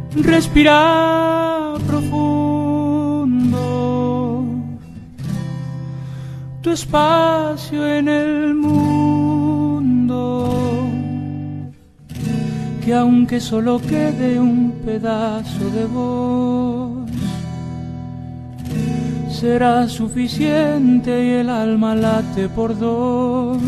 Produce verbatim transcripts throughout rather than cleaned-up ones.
Respira profundo tu espacio en el mundo, que aunque solo quede un pedazo de vos, será suficiente y el alma late por dos.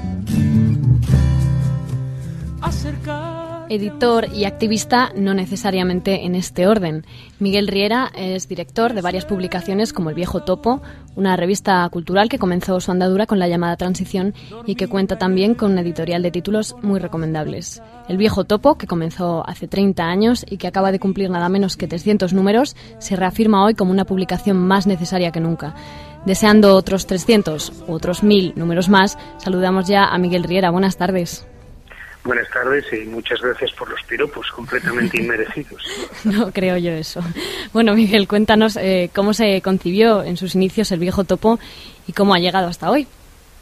Acercar Editor y activista no necesariamente en este orden. Miguel Riera es director de varias publicaciones como El Viejo Topo, una revista cultural que comenzó su andadura con la llamada transición y que cuenta también con un editorial de títulos muy recomendables. El Viejo Topo, que comenzó hace treinta años y que acaba de cumplir nada menos que trescientos números, se reafirma hoy como una publicación más necesaria que nunca. Deseando otros trescientos u otros mil números más, saludamos ya a Miguel Riera. Buenas tardes. Buenas tardes y muchas gracias por los piropos completamente inmerecidos. No creo yo eso. Bueno, Miguel, cuéntanos eh, cómo se concibió en sus inicios El Viejo Topo y cómo ha llegado hasta hoy.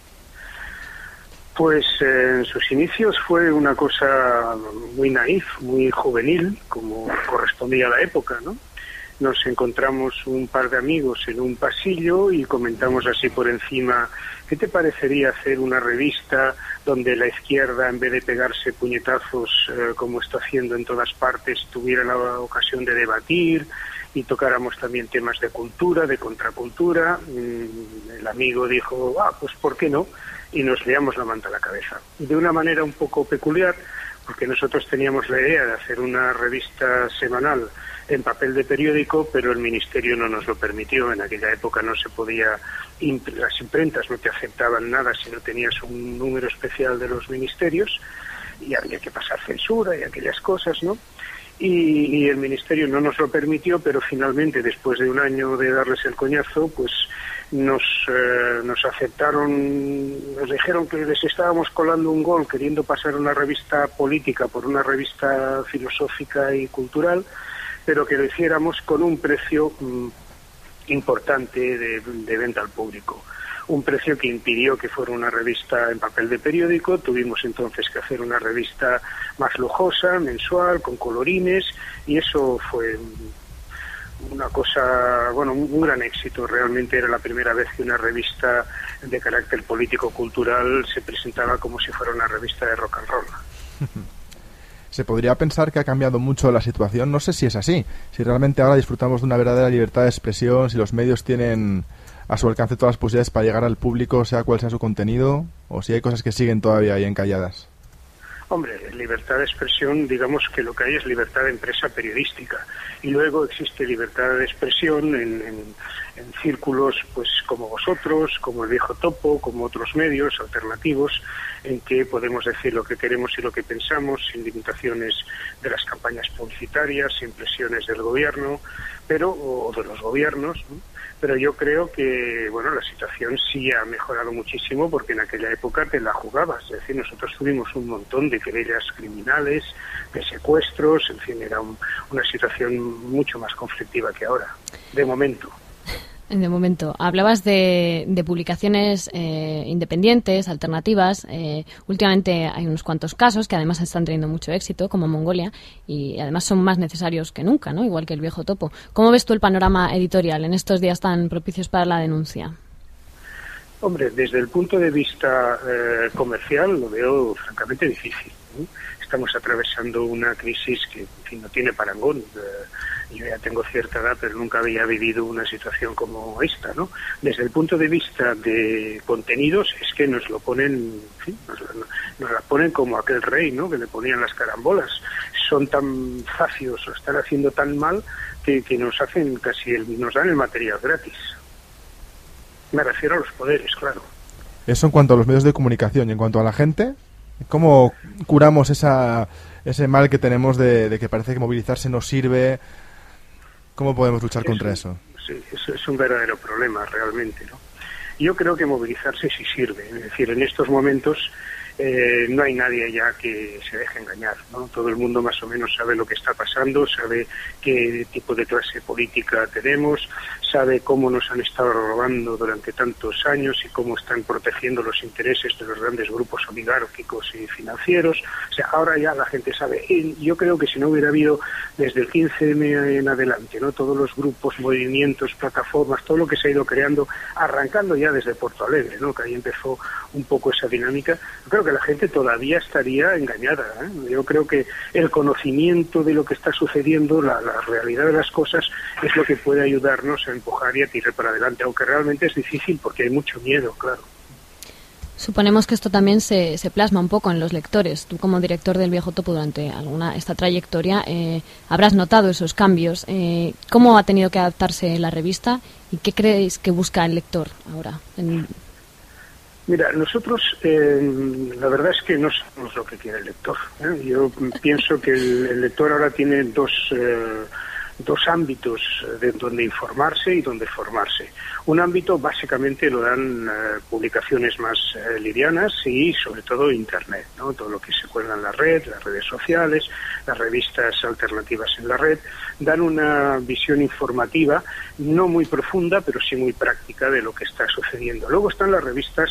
Pues eh, en sus inicios fue una cosa muy naif, muy juvenil, como correspondía a la época, ¿no? Nos encontramos un par de amigos en un pasillo y comentamos así por encima: ¿qué te parecería hacer una revista donde la izquierda, en vez de pegarse puñetazos eh, como está haciendo en todas partes, tuviera la ocasión de debatir y tocáramos también temas de cultura, de contracultura? Mm, el amigo dijo, ah, pues ¿por qué no? Y nos liamos la manta a la cabeza. De una manera un poco peculiar, porque nosotros teníamos la idea de hacer una revista semanal en papel de periódico, pero el Ministerio no nos lo permitió. En aquella época no se podía, las imprentas no te aceptaban nada si no tenías un número especial de los ministerios, y había que pasar censura y aquellas cosas, ¿no? Y, y el Ministerio no nos lo permitió, pero finalmente, después de un año de darles el coñazo, pues nos eh, nos aceptaron, nos dijeron que les estábamos colando un gol queriendo pasar una revista política por una revista filosófica y cultural, pero que lo hiciéramos con un precio mm, importante de, de venta al público. Un precio que impidió que fuera una revista en papel de periódico. Tuvimos entonces que hacer una revista más lujosa, mensual, con colorines, y eso fue una cosa, bueno, un, un gran éxito. Realmente era la primera vez que una revista de carácter político-cultural se presentaba como si fuera una revista de rock and roll. Se podría pensar que ha cambiado mucho la situación. No sé si es así. Si realmente ahora disfrutamos de una verdadera libertad de expresión, si los medios tienen a su alcance todas las posibilidades para llegar al público, sea cual sea su contenido, o si hay cosas que siguen todavía ahí encalladas. Hombre, libertad de expresión, digamos que lo que hay es libertad de empresa periodística, y luego existe libertad de expresión en, en, en círculos pues como vosotros, como El Viejo Topo, como otros medios alternativos, en que podemos decir lo que queremos y lo que pensamos, sin limitaciones de las campañas publicitarias, sin presiones del gobierno, pero o de los gobiernos, ¿no? Pero yo creo que, bueno, la situación sí ha mejorado muchísimo, porque en aquella época te la jugabas. Es decir, nosotros tuvimos un montón de querellas criminales, de secuestros, en fin, era un, una situación mucho más conflictiva que ahora, de momento. De momento. Hablabas de, de publicaciones eh, independientes, alternativas. Eh, últimamente hay unos cuantos casos que además están teniendo mucho éxito, como Mongolia, y además son más necesarios que nunca, ¿no? Igual que El Viejo Topo. ¿Cómo ves tú el panorama editorial en estos días tan propicios para la denuncia? Hombre, desde el punto de vista eh, comercial lo veo francamente difícil, ¿no? Estamos atravesando una crisis que, en fin, no tiene parangón. Eh, yo ya tengo cierta edad, pero nunca había vivido una situación como esta, ¿no? Desde el punto de vista de contenidos, es que nos lo ponen, en fin, nos, nos la ponen como aquel rey, ¿no?, que le ponían las carambolas. Son tan facios, o están haciendo tan mal, que, que nos hacen casi, el, nos dan el material gratis. Me refiero a los poderes, claro. Eso en cuanto a los medios de comunicación. Y en cuanto a la gente, ¿cómo curamos esa ese mal que tenemos de, de que parece que movilizarse no sirve? ¿Cómo podemos luchar es contra un, eso? Sí, eso es un verdadero problema realmente, ¿no? Yo creo que movilizarse sí sirve. Es decir, en estos momentos eh, no hay nadie ya que se deje engañar, ¿no? Todo el mundo más o menos sabe lo que está pasando, sabe qué tipo de clase política tenemos, sabe cómo nos han estado robando durante tantos años y cómo están protegiendo los intereses de los grandes grupos oligárquicos y financieros. O sea, ahora ya la gente sabe. Y yo creo que si no hubiera habido desde el quince eme en adelante, ¿no?, todos los grupos, movimientos, plataformas, todo lo que se ha ido creando, arrancando ya desde Porto Alegre, ¿no?, que ahí empezó un poco esa dinámica, yo creo que la gente todavía estaría engañada, ¿eh? Yo creo que el conocimiento de lo que está sucediendo, la, la realidad de las cosas, es lo que puede ayudarnos a empujar y a tirar para adelante, aunque realmente es difícil porque hay mucho miedo, claro. Suponemos que esto también se, se plasma un poco en los lectores. Tú, como director del Viejo Topo durante alguna esta trayectoria, eh, habrás notado esos cambios. Eh, ¿Cómo ha tenido que adaptarse la revista y qué creéis que busca el lector ahora? En... Mira, nosotros eh, la verdad es que no sabemos lo que quiere el lector, ¿eh? Yo pienso que el, el lector ahora tiene dos... Eh, dos ámbitos de donde informarse y donde formarse. Un ámbito básicamente lo dan eh, publicaciones más eh, livianas y sobre todo Internet, ¿no? Todo lo que se cuelga en la red, las redes sociales, las revistas alternativas en la red, dan una visión informativa no muy profunda, pero sí muy práctica de lo que está sucediendo. Luego están las revistas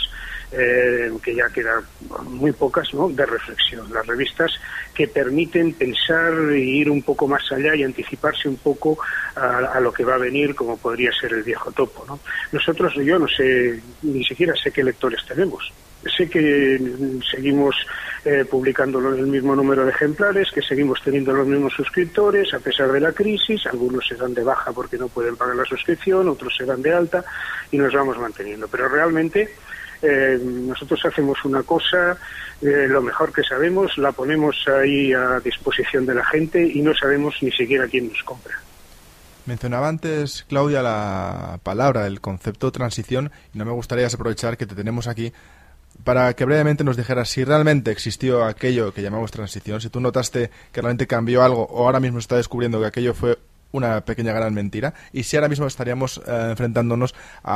eh, que ya quedan muy pocas, ¿no?, de reflexión, las revistas que permiten pensar e ir un poco más allá y anticiparse un poco a, a lo que va a venir, como podría ser el Viejo Topo, ¿no? Nosotros, yo no sé, ni siquiera sé qué lectores tenemos. Sé que seguimos eh, publicando el mismo número de ejemplares, que seguimos teniendo los mismos suscriptores a pesar de la crisis. Algunos se dan de baja porque no pueden pagar la suscripción, otros se dan de alta y nos vamos manteniendo. Pero realmente eh, nosotros hacemos una cosa, eh, lo mejor que sabemos, la ponemos ahí a disposición de la gente y no sabemos ni siquiera quién nos compra. Mencionaba antes, Claudia, la palabra, el concepto transición, y no me gustaría desaprovechar que te tenemos aquí para que brevemente nos dijeras si realmente existió aquello que llamamos transición, si tú notaste que realmente cambió algo o ahora mismo está descubriendo que aquello fue una pequeña gran mentira, y si ahora mismo estaríamos eh, enfrentándonos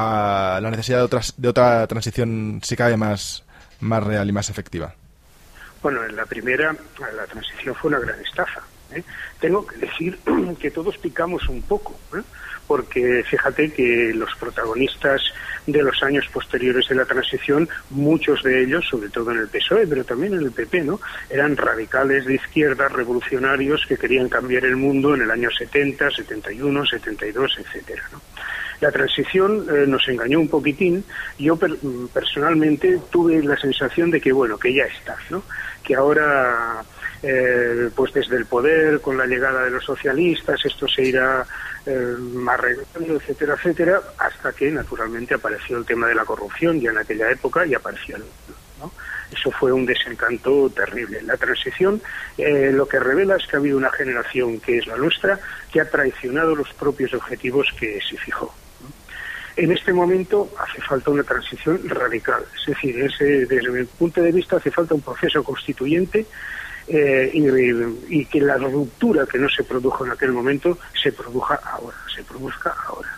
a la necesidad de, otras, de otra transición, si cabe, más, más real y más efectiva. Bueno, en la primera, la transición fue una gran estafa. ¿Eh? Tengo que decir que todos picamos un poco, ¿eh? Porque fíjate que los protagonistas de los años posteriores de la transición, muchos de ellos, sobre todo en el P S O E, pero también en el P P, ¿no?, eran radicales de izquierda, revolucionarios que querían cambiar el mundo en el año setenta, setenta y uno, setenta y dos, etcétera, ¿no? La transición eh, nos engañó un poquitín. Yo per- personalmente tuve la sensación de que, bueno, que ya está, ¿no?, que ahora... Eh, pues desde el poder, con la llegada de los socialistas, esto se irá eh, arreglando, etcétera, etcétera, hasta que naturalmente apareció el tema de la corrupción ya en aquella época y apareció el, ¿no? Eso fue un desencanto terrible. La transición eh, lo que revela es que ha habido una generación, que es la nuestra, que ha traicionado los propios objetivos que se fijó. En este momento hace falta una transición radical, es decir, ese, desde mi punto de vista hace falta un proceso constituyente. Eh, y, y que la ruptura que no se produjo en aquel momento se produzca ahora, se produzca ahora.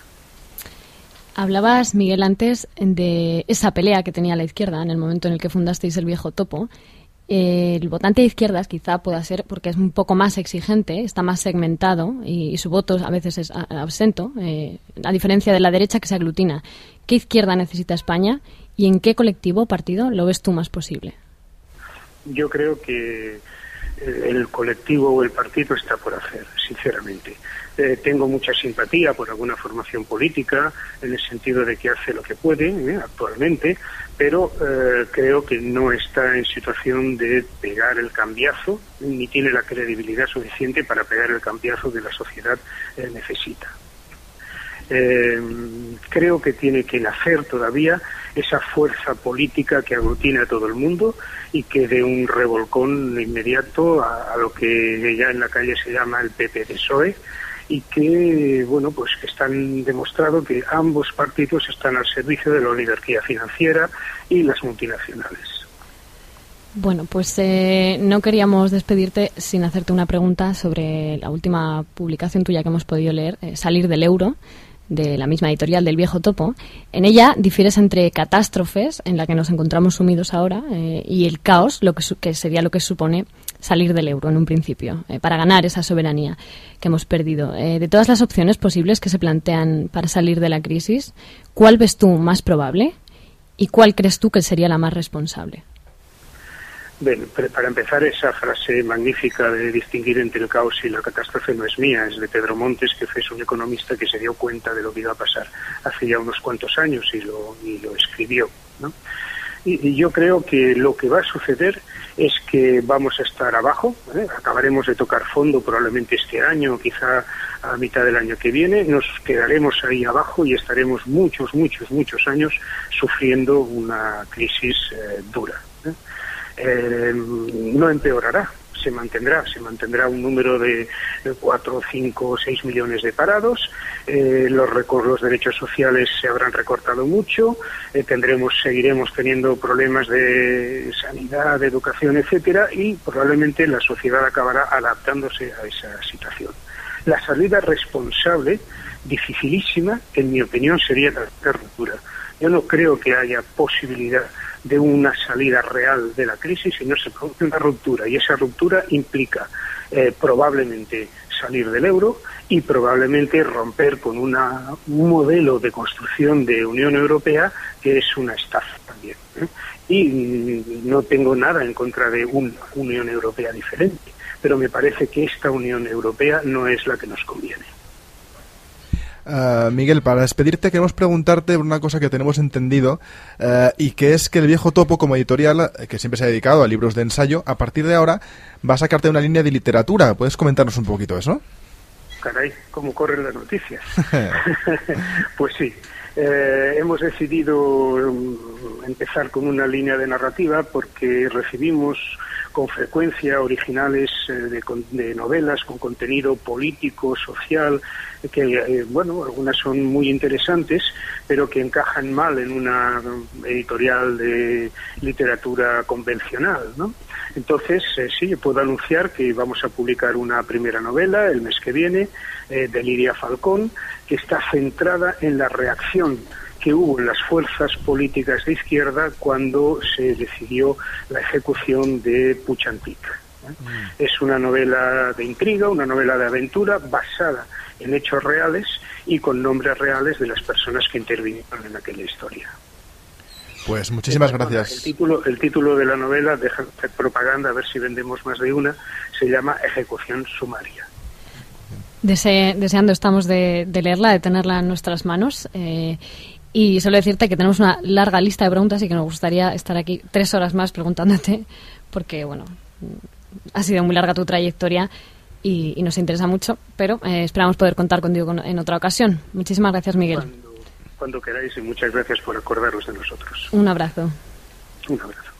Hablabas, Miguel, antes de esa pelea que tenía la izquierda en el momento en el que fundasteis el Viejo Topo. Eh, el votante de izquierdas quizá pueda ser porque es un poco más exigente, está más segmentado y, y su voto a veces es absento, eh, a diferencia de la derecha que se aglutina. ¿Qué izquierda necesita España y en qué colectivo o partido lo ves tú más posible? Yo creo que el colectivo o el partido está por hacer, sinceramente. Eh, tengo mucha simpatía por alguna formación política, en el sentido de que hace lo que puede eh, actualmente, pero eh, creo que no está en situación de pegar el cambiazo, ni tiene la credibilidad suficiente para pegar el cambiazo que la sociedad eh, necesita. Eh, creo que tiene que nacer todavía esa fuerza política que aglutina a todo el mundo y que dé un revolcón inmediato a, a lo que ya en la calle se llama el P P D S O E, y que, bueno, pues que están demostrado que ambos partidos están al servicio de la oligarquía financiera y las multinacionales. Bueno, pues eh, no queríamos despedirte sin hacerte una pregunta sobre la última publicación tuya que hemos podido leer, eh, Salir del euro, de la misma editorial del Viejo Topo. En ella difieres entre catástrofes, en la que nos encontramos sumidos ahora, eh, y el caos, lo que, su- que sería lo que supone salir del euro en un principio, eh, para ganar esa soberanía que hemos perdido. Eh, de todas las opciones posibles que se plantean para salir de la crisis, ¿cuál ves tú más probable y cuál crees tú que sería la más responsable? Bueno, pero para empezar, esa frase magnífica de distinguir entre el caos y la catástrofe no es mía, es de Pedro Montes, que fue un economista que se dio cuenta de lo que iba a pasar hace ya unos cuantos años y lo, y lo escribió, ¿no? Y, y yo creo que lo que va a suceder es que vamos a estar abajo, ¿eh? Acabaremos de tocar fondo probablemente este año, quizá a mitad del año que viene, nos quedaremos ahí abajo y estaremos muchos, muchos, muchos años sufriendo una crisis eh, dura, ¿eh? Eh, no empeorará, se mantendrá, se mantendrá un número de cuatro, cinco, seis millones de parados, eh, los, recor- los derechos sociales se habrán recortado mucho, eh, tendremos, seguiremos teniendo problemas de sanidad, de educación, etcétera, y probablemente la sociedad acabará adaptándose a esa situación. La salida responsable, dificilísima, en mi opinión, sería la ruptura. Yo no creo que haya posibilidad de una salida real de la crisis si no se produce una ruptura, y esa ruptura implica eh, probablemente salir del euro y probablemente romper con una, un modelo de construcción de Unión Europea que es una estafa también, ¿eh? Y mm, no tengo nada en contra de una Unión Europea diferente, pero me parece que esta Unión Europea no es la que nos conviene. Uh, Miguel, para despedirte queremos preguntarte una cosa que tenemos entendido, uh, y que es que el Viejo Topo, como editorial, que siempre se ha dedicado a libros de ensayo, a partir de ahora va a sacarte una línea de literatura. ¿Puedes comentarnos un poquito eso? Caray, cómo corren las noticias. Pues sí, eh, hemos decidido um, empezar con una línea de narrativa porque recibimos con frecuencia originales eh, de, de novelas con contenido político, social, que, eh, bueno, algunas son muy interesantes, pero que encajan mal en una editorial de literatura convencional, ¿no? Entonces, eh, sí, yo puedo anunciar que vamos a publicar una primera novela el mes que viene, eh, de Lidia Falcón, que está centrada en la reacción que hubo en las fuerzas políticas de izquierda cuando se decidió la ejecución de Puig-Antich. ¿eh? Mm. Es una novela de intriga, una novela de aventura basada en hechos reales y con nombres reales de las personas que intervinieron en aquella historia. Pues muchísimas eh, gracias. El título, el título de la novela, deja de hacer propaganda, a ver si vendemos más de una, se llama Ejecución Sumaria. Dese- deseando estamos de, de leerla, de tenerla en nuestras manos. Eh, y solo decirte que tenemos una larga lista de preguntas y que nos gustaría estar aquí tres horas más preguntándote, porque, bueno, ha sido muy larga tu trayectoria y, y nos interesa mucho, pero eh, esperamos poder contar contigo con, en otra ocasión. Muchísimas gracias, Miguel. Cuando, cuando queráis, y muchas gracias por acordaros de nosotros. Un abrazo. Un abrazo.